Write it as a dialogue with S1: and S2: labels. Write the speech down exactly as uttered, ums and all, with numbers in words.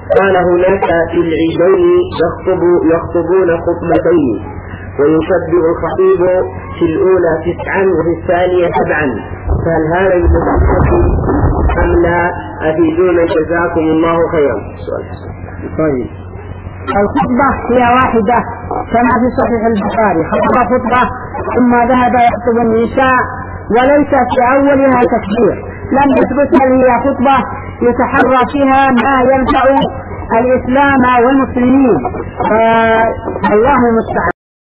S1: قال هناك في العيدين يخطب يخطبون خطبتين ويكبر الخطيب في الأولى تسعا وفي الثانية سبعا، فهل هذا يمكن أم لا؟ أفيدونا جزاكم الله خيرا.
S2: طيب، الخطبة هي واحدة كما في صحيح البخاري، خطبة خطبة ثم ذهب يخطب النساء وليس في أولها تكبير، لم يثبت هل هي خطبة يتحرى فيها ما ينفع الإسلام والمسلمين. الله المستعان.